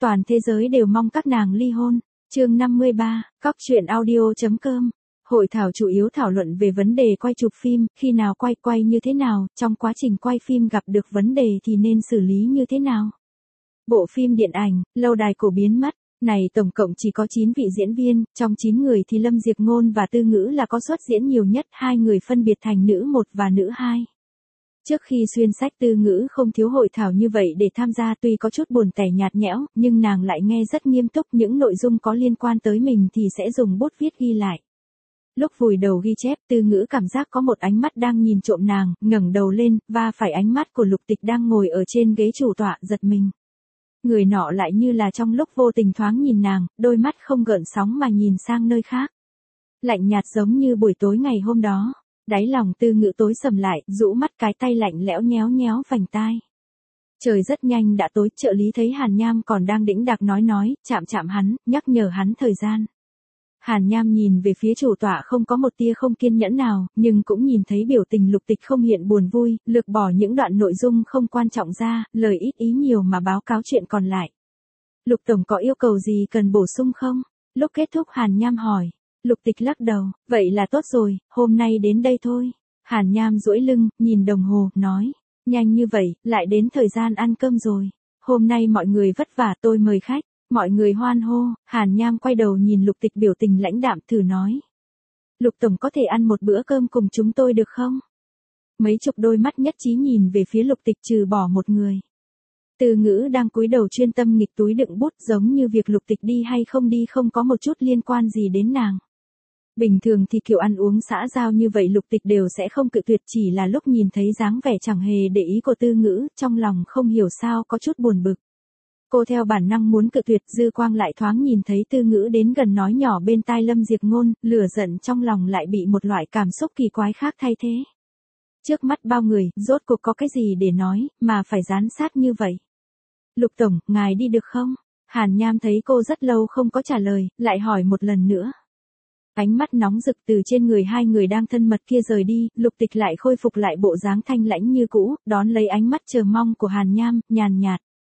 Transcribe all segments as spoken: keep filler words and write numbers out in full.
toàn thế giới đều mong các nàng ly hôn. Chương năm mươi ba, cóc truyện audio.com. Hội thảo chủ yếu thảo luận về vấn đề quay chụp phim, khi nào quay quay như thế nào, trong quá trình quay phim gặp được vấn đề thì nên xử lý như thế nào. Bộ phim điện ảnh, Lâu đài cổ biến mất, này tổng cộng chỉ có chín vị diễn viên, trong chín người thì Lâm Diệp Ngôn và Tư Ngữ là có xuất diễn nhiều nhất, hai người phân biệt thành nữ một và nữ hai. Trước khi xuyên sách Tư Ngữ không thiếu hội thảo như vậy để tham gia, tuy có chút buồn tẻ nhạt nhẽo, nhưng nàng lại nghe rất nghiêm túc, những nội dung có liên quan tới mình thì sẽ dùng bút viết ghi lại. Lúc vùi đầu ghi chép, Tư Ngữ cảm giác có một ánh mắt đang nhìn trộm nàng, ngẩng đầu lên, và phải ánh mắt của Lục Tịch đang ngồi ở trên ghế chủ tọa, giật mình. Người nọ lại như là trong lúc vô tình thoáng nhìn nàng, đôi mắt không gợn sóng mà nhìn sang nơi khác. Lạnh nhạt giống như buổi tối ngày hôm đó. Đáy lòng Tư Ngữ tối sầm lại, rũ mắt, cái tay lạnh lẽo nhéo nhéo vành tai. Trời rất nhanh đã tối, trợ lý thấy Hàn Nham còn đang đĩnh đạc nói nói, chạm chạm hắn, nhắc nhở hắn thời gian. Hàn Nham nhìn về phía chủ tọa không có một tia không kiên nhẫn nào, nhưng cũng nhìn thấy biểu tình Lục Tịch không hiện buồn vui, lược bỏ những đoạn nội dung không quan trọng ra, lời ít ý nhiều mà báo cáo chuyện còn lại. Lục Tổng có yêu cầu gì cần bổ sung không? Lúc kết thúc Hàn Nham hỏi. Lục Tịch lắc đầu, vậy là tốt rồi, hôm nay đến đây thôi. Hàn Nham duỗi lưng, nhìn đồng hồ, nói, nhanh như vậy, lại đến thời gian ăn cơm rồi. Hôm nay mọi người vất vả, tôi mời khách. Mọi người hoan hô. Hàn Nham quay đầu nhìn Lục Tịch biểu tình lãnh đạm, thử nói. Lục Tổng có thể ăn một bữa cơm cùng chúng tôi được không? Mấy chục đôi mắt nhất trí nhìn về phía Lục Tịch trừ bỏ một người. Tư Ngữ đang cúi đầu chuyên tâm nghịch túi đựng bút, giống như việc Lục Tịch đi hay không đi không có một chút liên quan gì đến nàng. Bình thường thì kiểu ăn uống xã giao như vậy Lục Tịch đều sẽ không cự tuyệt, chỉ là lúc nhìn thấy dáng vẻ chẳng hề để ý của Tư Ngữ, trong lòng không hiểu sao có chút buồn bực. Cô theo bản năng muốn cự tuyệt, dư quang lại thoáng nhìn thấy Tư Ngữ đến gần nói nhỏ bên tai Lâm Diệp Ngôn, lửa giận trong lòng lại bị một loại cảm xúc kỳ quái khác thay thế. Trước mắt bao người, rốt cuộc có cái gì để nói, mà phải dán sát như vậy. Lục Tổng, ngài đi được không? Hàn Nham thấy cô rất lâu không có trả lời, lại hỏi một lần nữa. Ánh mắt nóng rực từ trên người hai người đang thân mật kia rời đi, Lục Tịch lại khôi phục lại bộ dáng thanh lãnh như cũ, đón lấy ánh mắt chờ mong của Hàn Nham, nhàn nhạt.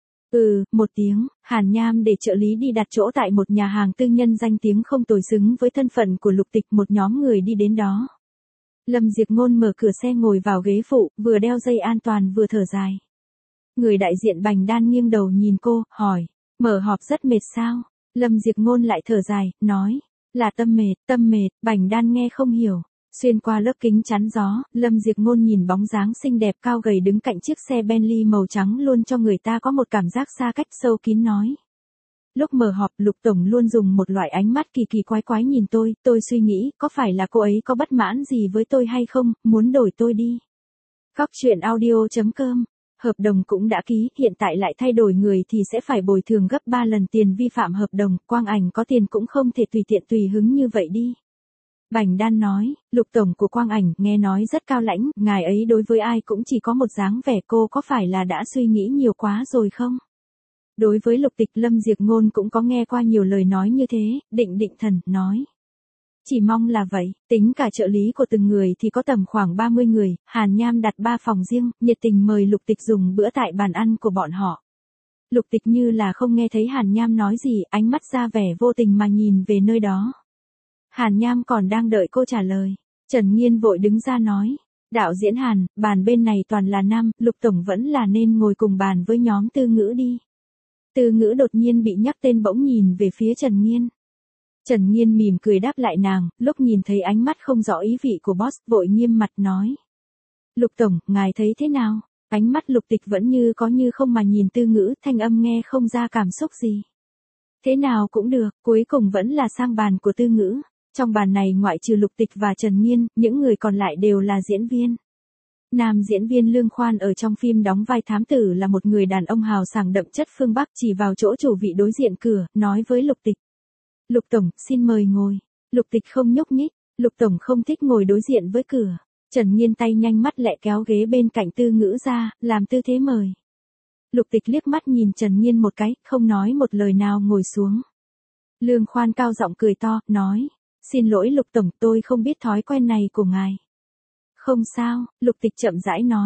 Ừ, một tiếng, Hàn Nham để trợ lý đi đặt chỗ tại một nhà hàng tư nhân danh tiếng không tồi, xứng với thân phận của Lục Tịch, một nhóm người đi đến đó. Lâm Diệp Ngôn mở cửa xe ngồi vào ghế phụ, vừa đeo dây an toàn vừa thở dài. Người đại diện Bành Đan nghiêng đầu nhìn cô, hỏi, mở họp rất mệt sao? Lâm Diệp Ngôn lại thở dài, nói, là tâm mệt, tâm mệt. Bành Đan nghe không hiểu. Xuyên qua lớp kính chắn gió, Lâm Diệp Ngôn nhìn bóng dáng xinh đẹp cao gầy đứng cạnh chiếc xe Bentley màu trắng luôn cho người ta có một cảm giác xa cách sâu kín, nói. Lúc mở họp, Lục Tổng luôn dùng một loại ánh mắt kỳ kỳ quái quái nhìn tôi, tôi suy nghĩ, có phải là cô ấy có bất mãn gì với tôi hay không, muốn đổi tôi đi. Cóc truyện audio.com. Hợp đồng cũng đã ký, hiện tại lại thay đổi người thì sẽ phải bồi thường gấp ba lần tiền vi phạm hợp đồng, Quang Ảnh có tiền cũng không thể tùy tiện tùy hứng như vậy đi. Bành Đan nói, Lục Tổng của Quang Ảnh nghe nói rất cao lãnh, ngài ấy đối với ai cũng chỉ có một dáng vẻ, cô có phải là đã suy nghĩ nhiều quá rồi không? Đối với Lục Tịch, Lâm Diệp Ngôn cũng có nghe qua nhiều lời nói như thế, định định thần, nói. Chỉ mong là vậy, tính cả trợ lý của từng người thì có tầm khoảng ba mươi người, Hàn Nham đặt ba phòng riêng, nhiệt tình mời Lục Tịch dùng bữa tại bàn ăn của bọn họ. Lục Tịch như là không nghe thấy Hàn Nham nói gì, ánh mắt ra vẻ vô tình mà nhìn về nơi đó. Hàn Nham còn đang đợi cô trả lời. Trần Nghiên vội đứng ra nói. Đạo diễn Hàn, bàn bên này toàn là nam, Lục Tổng vẫn là nên ngồi cùng bàn với nhóm Tư Ngữ đi. Tư Ngữ đột nhiên bị nhắc tên bỗng nhìn về phía Trần Nghiên. Trần Nghiên mỉm cười đáp lại nàng, lúc nhìn thấy ánh mắt không rõ ý vị của boss, vội nghiêm mặt nói. Lục Tổng, ngài thấy thế nào? Ánh mắt Lục Tịch vẫn như có như không mà nhìn Tư Ngữ, thanh âm nghe không ra cảm xúc gì. Thế nào cũng được, cuối cùng vẫn là sang bàn của Tư Ngữ. Trong bàn này ngoại trừ Lục Tịch và Trần Nghiên, những người còn lại đều là diễn viên. Nam diễn viên Lương Khoan ở trong phim đóng vai thám tử là một người đàn ông hào sảng đậm chất phương Bắc, chỉ vào chỗ chủ vị đối diện cửa, nói với Lục Tịch. Lục Tổng, xin mời ngồi. Lục Tịch không nhúc nhích, Lục Tổng không thích ngồi đối diện với cửa. Trần Nghiên tay nhanh mắt lẹ kéo ghế bên cạnh Tư Ngữ ra, làm tư thế mời. Lục Tịch liếc mắt nhìn Trần Nghiên một cái, không nói một lời nào ngồi xuống. Lương Khoan cao giọng cười to, nói. Xin lỗi Lục Tổng, tôi không biết thói quen này của ngài. Không sao, Lục Tịch chậm rãi nói.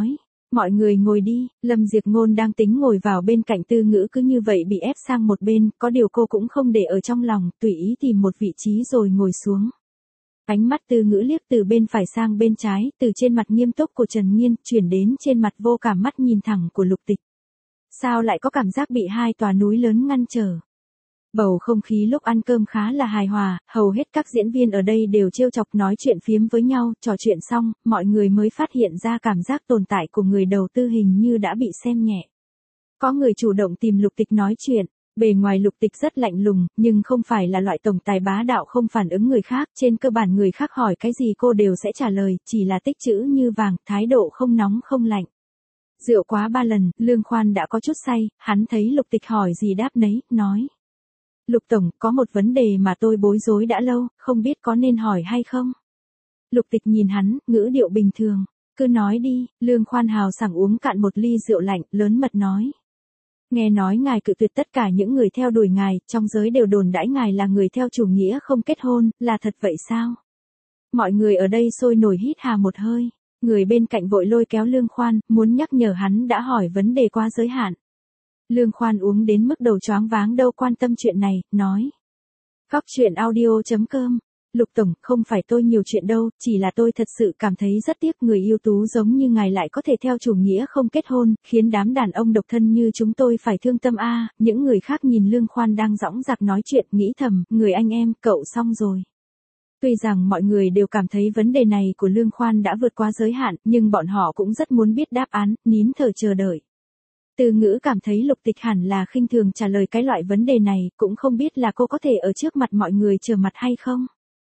Mọi người ngồi đi, Lâm Diệp Ngôn đang tính ngồi vào bên cạnh Tư Ngữ cứ như vậy bị ép sang một bên, có điều cô cũng không để ở trong lòng, tùy ý tìm một vị trí rồi ngồi xuống. Ánh mắt Tư Ngữ liếc từ bên phải sang bên trái, từ trên mặt nghiêm túc của Trần Nhiên, chuyển đến trên mặt vô cảm mắt nhìn thẳng của Lục Tịch. Sao lại có cảm giác bị hai tòa núi lớn ngăn trở? Bầu không khí lúc ăn cơm khá là hài hòa, hầu hết các diễn viên ở đây đều trêu chọc nói chuyện phiếm với nhau, trò chuyện xong, mọi người mới phát hiện ra cảm giác tồn tại của người đầu tư hình như đã bị xem nhẹ. Có người chủ động tìm Lục Tịch nói chuyện, bề ngoài Lục Tịch rất lạnh lùng, nhưng không phải là loại tổng tài bá đạo không phản ứng người khác, trên cơ bản người khác hỏi cái gì cô đều sẽ trả lời, chỉ là tích chữ như vàng, thái độ không nóng không lạnh. Rượu quá ba lần, Lương Khoan đã có chút say, hắn thấy Lục Tịch hỏi gì đáp nấy, nói. Lục Tổng, có một vấn đề mà tôi bối rối đã lâu, không biết có nên hỏi hay không? Lục Tịch nhìn hắn, ngữ điệu bình thường. Cứ nói đi, Lương Khoan hào sảng uống cạn một ly rượu lạnh, lớn mật nói. Nghe nói ngài cự tuyệt tất cả những người theo đuổi ngài, trong giới đều đồn đãi ngài là người theo chủ nghĩa không kết hôn, là thật vậy sao? Mọi người ở đây sôi nổi hít hà một hơi. Người bên cạnh vội lôi kéo Lương Khoan, muốn nhắc nhở hắn đã hỏi vấn đề quá giới hạn. Lương Khoan uống đến mức đầu choáng váng đâu quan tâm chuyện này, nói. Góc chuyện audio chấm com. Lục Tổng, không phải tôi nhiều chuyện đâu, chỉ là tôi thật sự cảm thấy rất tiếc người ưu tú giống như ngài lại có thể theo chủ nghĩa không kết hôn, khiến đám đàn ông độc thân như chúng tôi phải thương tâm a. Những người khác nhìn Lương Khoan đang dõng dạc nói chuyện, nghĩ thầm, người anh em, cậu xong rồi. Tuy rằng mọi người đều cảm thấy vấn đề này của Lương Khoan đã vượt qua giới hạn, nhưng bọn họ cũng rất muốn biết đáp án, nín thở chờ đợi. Từ Ngữ cảm thấy Lục Tịch hẳn là khinh thường trả lời cái loại vấn đề này, cũng không biết là cô có thể ở trước mặt mọi người trở mặt hay không.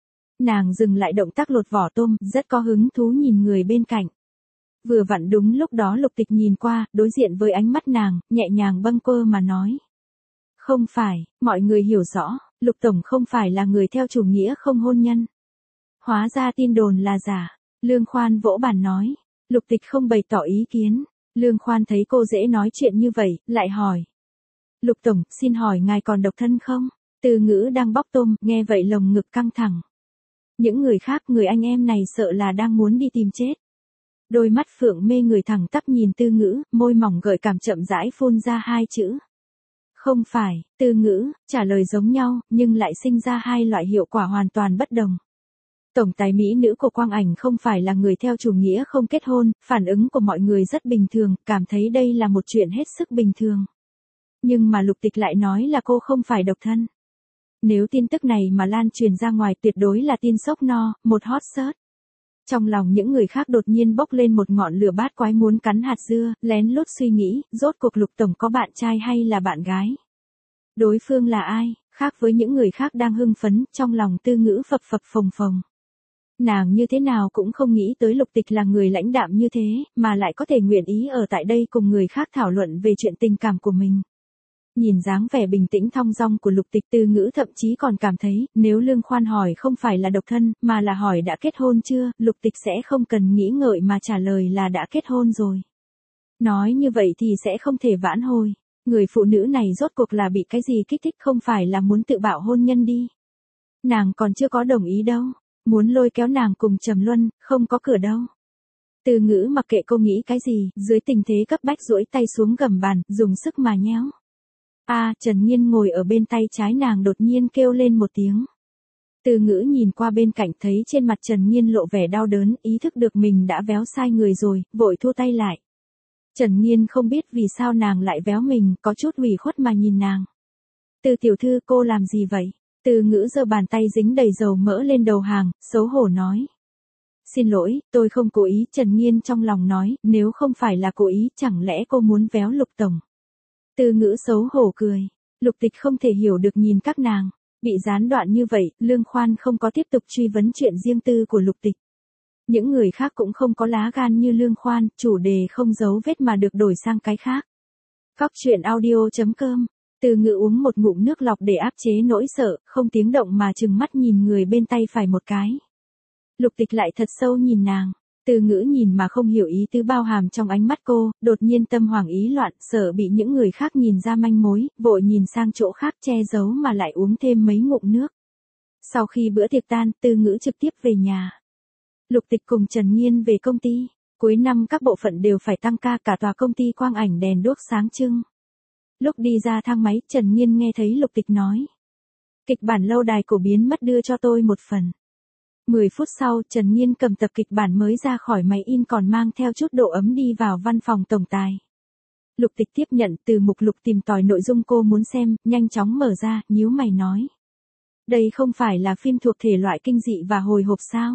Nàng dừng lại động tác lột vỏ tôm, rất có hứng thú nhìn người bên cạnh. Vừa vặn đúng lúc đó Lục Tịch nhìn qua, đối diện với ánh mắt nàng, nhẹ nhàng bâng quơ mà nói. Không phải, mọi người hiểu rõ, Lục Tổng không phải là người theo chủ nghĩa không hôn nhân. Hóa ra tin đồn là giả, Lương Khoan vỗ bàn nói. Lục Tịch không bày tỏ ý kiến. Lương Khoan thấy cô dễ nói chuyện như vậy, lại hỏi. Lục Tổng, xin hỏi ngài còn độc thân không? Từ Ngữ đang bóc tôm, nghe vậy lồng ngực căng thẳng. Những người khác, người anh em này sợ là đang muốn đi tìm chết. Đôi mắt phượng mê người thẳng tắp nhìn Tư Ngữ, môi mỏng gợi cảm chậm rãi phun ra hai chữ. Không phải, Tư Ngữ, trả lời giống nhau, nhưng lại sinh ra hai loại hiệu quả hoàn toàn bất đồng. Tổng tài mỹ nữ của Quang Ảnh không phải là người theo chủ nghĩa không kết hôn, phản ứng của mọi người rất bình thường, cảm thấy đây là một chuyện hết sức bình thường. Nhưng mà Lục Tịch lại nói là cô không phải độc thân. Nếu tin tức này mà lan truyền ra ngoài tuyệt đối là tin sốc no, một hot search. Trong lòng những người khác đột nhiên bốc lên một ngọn lửa bát quái muốn cắn hạt dưa, lén lút suy nghĩ, rốt cuộc Lục Tổng có bạn trai hay là bạn gái? Đối phương là ai? Khác với những người khác đang hưng phấn, trong lòng Tư Ngữ phập phập phồng phồng. Nàng như thế nào cũng không nghĩ tới Lục Tịch là người lãnh đạm như thế, mà lại có thể nguyện ý ở tại đây cùng người khác thảo luận về chuyện tình cảm của mình. Nhìn dáng vẻ bình tĩnh thong dong của Lục Tịch, Tư Ngữ thậm chí còn cảm thấy, nếu Lương Khoan hỏi không phải là độc thân, mà là hỏi đã kết hôn chưa, Lục Tịch sẽ không cần nghĩ ngợi mà trả lời là đã kết hôn rồi. Nói như vậy thì sẽ không thể vãn hồi. Người phụ nữ này rốt cuộc là bị cái gì kích thích, không phải là muốn tự bạo hôn nhân đi. Nàng còn chưa có đồng ý đâu. Muốn lôi kéo nàng cùng Trầm Luân, không có cửa đâu. Từ Ngữ mặc kệ cô nghĩ cái gì, dưới tình thế cấp bách duỗi tay xuống gầm bàn, dùng sức mà nhéo. A, à, Trần Nhiên ngồi ở bên tay trái nàng đột nhiên kêu lên một tiếng. Từ Ngữ nhìn qua bên cạnh thấy trên mặt Trần Nhiên lộ vẻ đau đớn, ý thức được mình đã véo sai người rồi, vội thua tay lại. Trần Nhiên không biết vì sao nàng lại véo mình, có chút ủy khuất mà nhìn nàng. Từ tiểu thư, cô làm gì vậy? Từ Ngữ giơ bàn tay dính đầy dầu mỡ lên đầu hàng, xấu hổ nói. Xin lỗi, tôi không cố ý, Trần Nhiên trong lòng nói, nếu không phải là cố ý, chẳng lẽ cô muốn véo Lục Tổng? Từ Ngữ xấu hổ cười. Lục Tịch không thể hiểu được nhìn các nàng. Bị gián đoạn như vậy, Lương Khoan không có tiếp tục truy vấn chuyện riêng tư của Lục Tịch. Những người khác cũng không có lá gan như Lương Khoan, chủ đề không giấu vết mà được đổi sang cái khác. Góc chuyện audio chấm com. Từ Ngữ uống một ngụm nước lọc để áp chế nỗi sợ, không tiếng động mà trừng mắt nhìn người bên tay phải một cái. Lục Tịch lại thật sâu nhìn nàng. Từ Ngữ nhìn mà không hiểu ý tứ bao hàm trong ánh mắt cô, đột nhiên tâm hoảng ý loạn, sợ bị những người khác nhìn ra manh mối, vội nhìn sang chỗ khác che giấu mà lại uống thêm mấy ngụm nước. Sau khi bữa tiệc tan, Từ Ngữ trực tiếp về nhà. Lục Tịch cùng Trần Nhiên về công ty. Cuối năm các bộ phận đều phải tăng ca, cả tòa công ty quang ảnh đèn đuốc sáng trưng. Lúc đi ra thang máy, Trần Nhiên nghe thấy Lục Tịch nói. Kịch bản lâu đài cổ biến mất đưa cho tôi một phần. Mười phút sau, Trần Nhiên cầm tập kịch bản mới ra khỏi máy in còn mang theo chút độ ấm đi vào văn phòng tổng tài. Lục Tịch tiếp nhận từ mục lục tìm tòi nội dung cô muốn xem, nhanh chóng mở ra, nhíu mày nói. Đây không phải là phim thuộc thể loại kinh dị và hồi hộp sao?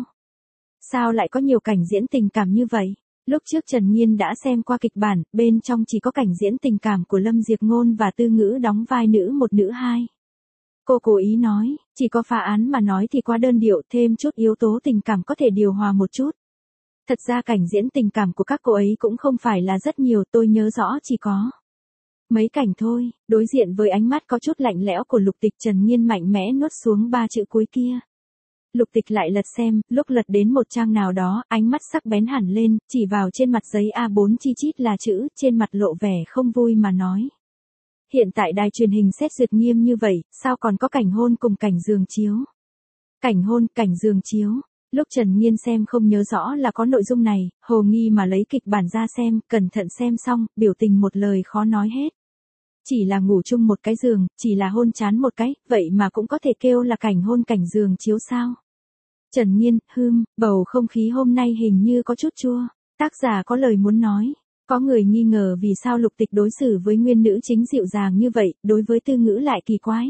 Sao lại có nhiều cảnh diễn tình cảm như vậy? Lúc trước Trần Nhiên đã xem qua kịch bản, bên trong chỉ có cảnh diễn tình cảm của Lâm Diệp Ngôn và Tư Ngữ đóng vai nữ một nữ hai. Cô cố ý nói, chỉ có phá án mà nói thì quá đơn điệu, thêm chút yếu tố tình cảm có thể điều hòa một chút. Thật ra cảnh diễn tình cảm của các cô ấy cũng không phải là rất nhiều, tôi nhớ rõ chỉ có mấy cảnh thôi. Đối diện với ánh mắt có chút lạnh lẽo của Lục Tịch, Trần Nhiên mạnh mẽ nuốt xuống ba chữ cuối kia. Lục Tịch lại lật xem, lúc lật đến một trang nào đó, ánh mắt sắc bén hẳn lên, chỉ vào trên mặt giấy A bốn chi chít là chữ, trên mặt lộ vẻ không vui mà nói. Hiện tại đài truyền hình xét duyệt nghiêm như vậy, sao còn có cảnh hôn cùng cảnh giường chiếu? Cảnh hôn, cảnh giường chiếu. Lúc Trần Nhiên xem không nhớ rõ là có nội dung này, hồ nghi mà lấy kịch bản ra xem, cẩn thận xem xong, biểu tình một lời khó nói hết. Chỉ là ngủ chung một cái giường, chỉ là hôn chán một cái, vậy mà cũng có thể kêu là cảnh hôn cảnh giường chiếu sao? Trần Nhiên, hưm, bầu không khí hôm nay hình như có chút chua. Tác giả có lời muốn nói. Có người nghi ngờ vì sao Lục Tịch đối xử với nguyên nữ chính dịu dàng như vậy, đối với Tư Ngữ lại kỳ quái.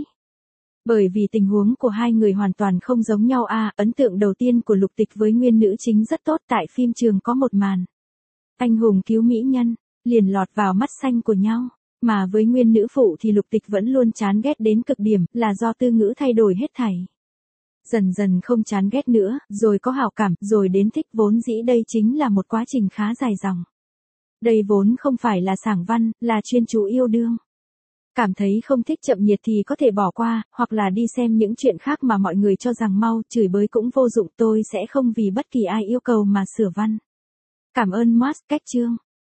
Bởi vì tình huống của hai người hoàn toàn không giống nhau a. À, ấn tượng đầu tiên của Lục Tịch với nguyên nữ chính rất tốt, tại phim trường có một màn anh hùng cứu mỹ nhân, liền lọt vào mắt xanh của nhau. Mà với nguyên nữ phụ thì Lục Tịch vẫn luôn chán ghét đến cực điểm, là do Tư Ngữ thay đổi hết thảy. Dần dần không chán ghét nữa, rồi có hảo cảm, rồi đến thích, vốn dĩ đây chính là một quá trình khá dài dòng. Đây vốn không phải là sảng văn, là chuyên chú yêu đương. Cảm thấy không thích chậm nhiệt thì có thể bỏ qua, hoặc là đi xem những chuyện khác mà mọi người cho rằng mau, chửi bới cũng vô dụng, tôi sẽ không vì bất kỳ ai yêu cầu mà sửa văn. Cảm ơn Moas, cách chương.